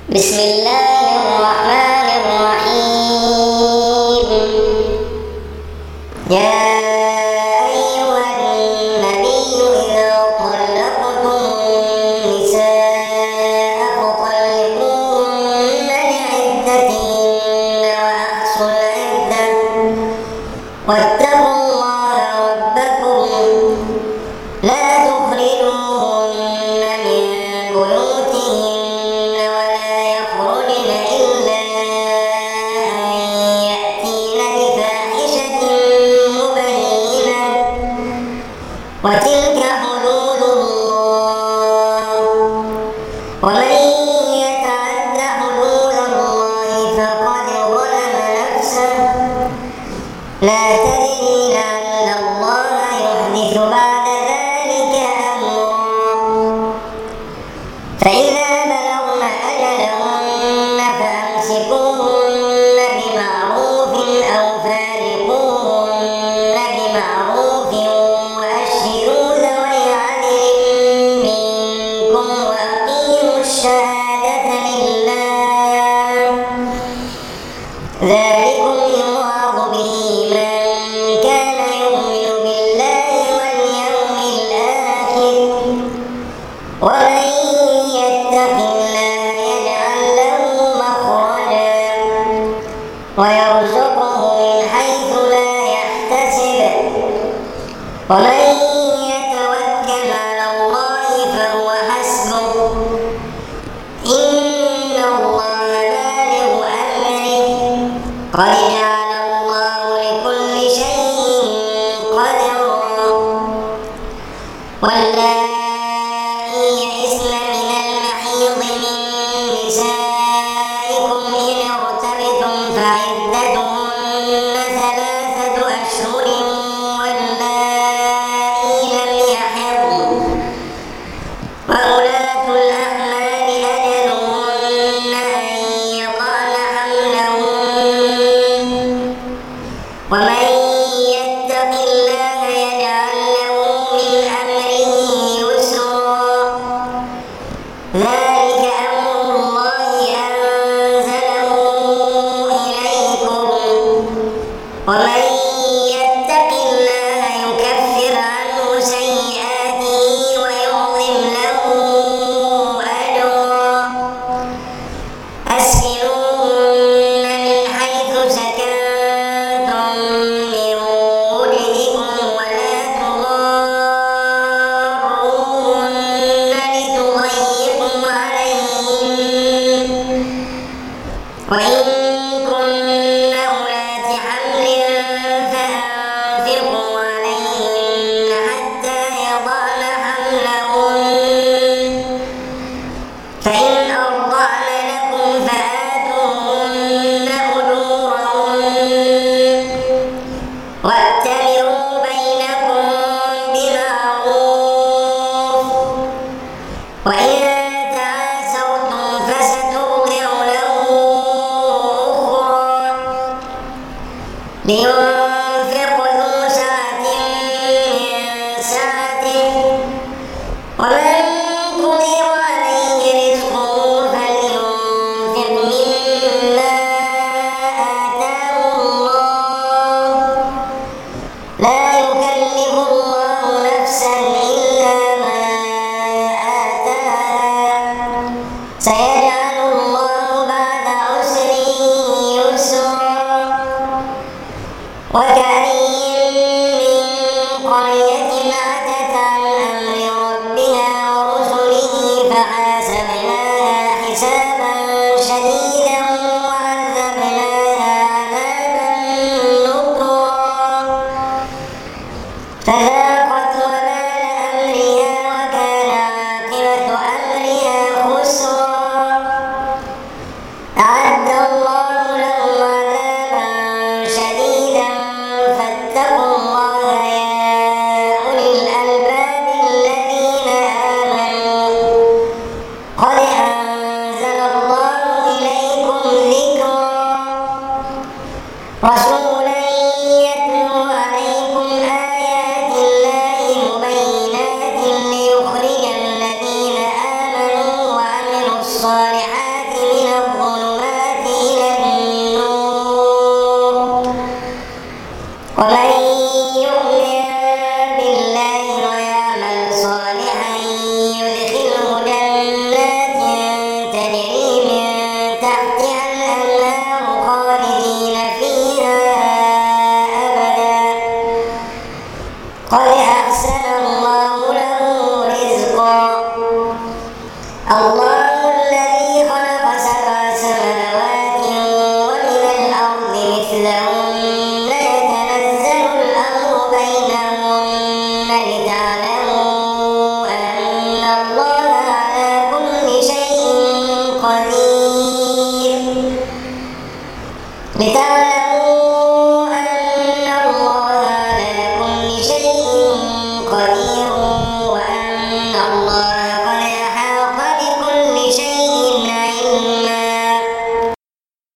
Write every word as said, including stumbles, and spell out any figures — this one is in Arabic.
بسم الله الرحمن الرحيم. يا أيها النبي إذا طلقتم النساء فطلقوهن لعدتهن وأحصوا العدة واتقوا الله ربكم لا تخرجوهن من بيوتهن ولا يخرجن إلا أن يأتين بفاحشة مبينة وتلك حدود الله ومن يتعد حدود الله فقد ظلم نفسه لا تدري لعل الله يحدث بعد ذلك أمرا. فإذا بلغن أجلهن فأمسكوهن بمعروف أو فارقوهن بمعروف وأشهدوا ذوي عدل منكم وأقيموا الشهادة لله ذلكم يوعظ به من كان يؤمن بالله واليوم الآخر ومن يتق الله يجعل له مخرجا ويرزقه من حيث لا يحتسب ومن يتوكل على الله فهو حسبه إن الله بالغ أمره قد جعل الله لكل شيء قدرا. واللائي يئسن من المحيض من نسائكم إن ارتبتم فعدتهن ثلاثة أشهر واللائي لم يحضن وأولاة الأحمال أجلهن أن يضعن حملهن ومن يتق الله يجعل له من أمره يسرا ذلك أمر الله أنزله إليكم ومن يتق الله يكفر عنه سيئاته ويعظم له أجرا. أسكنوهن من حيث سكنتم من وجدكم ولا تضاروهن لتضيقوا عليهن وإن كن أولات حمل فأنفقوا عليهن حتى يضعن حملهن فإن أرضعن لكم فآتوهن أجورهن وأتمروا بينكم بمعروف وإن تعاسرتم فسترضع له أخرى لينفق ذو سعة من سعته ومن قدر عليه رزقه فلينفق مما آتاه الله لا يكلف الله نفسا إلا ما آتاها سيجعل الله بعد عسر يسرا. وكأين من قرية عتت عن أمر ربها ورسله فحاسبناها حسابا شديدا وعذبناها عذابا نكرا فذاقت وبال أمرها وكان عاقبة أمرها خسرا. أعد الله لهم عذابا شديدا فاتقوا الله يا أولي الألباب الذين آمنوا قد أنزل الله إليكم قدير لتعلموا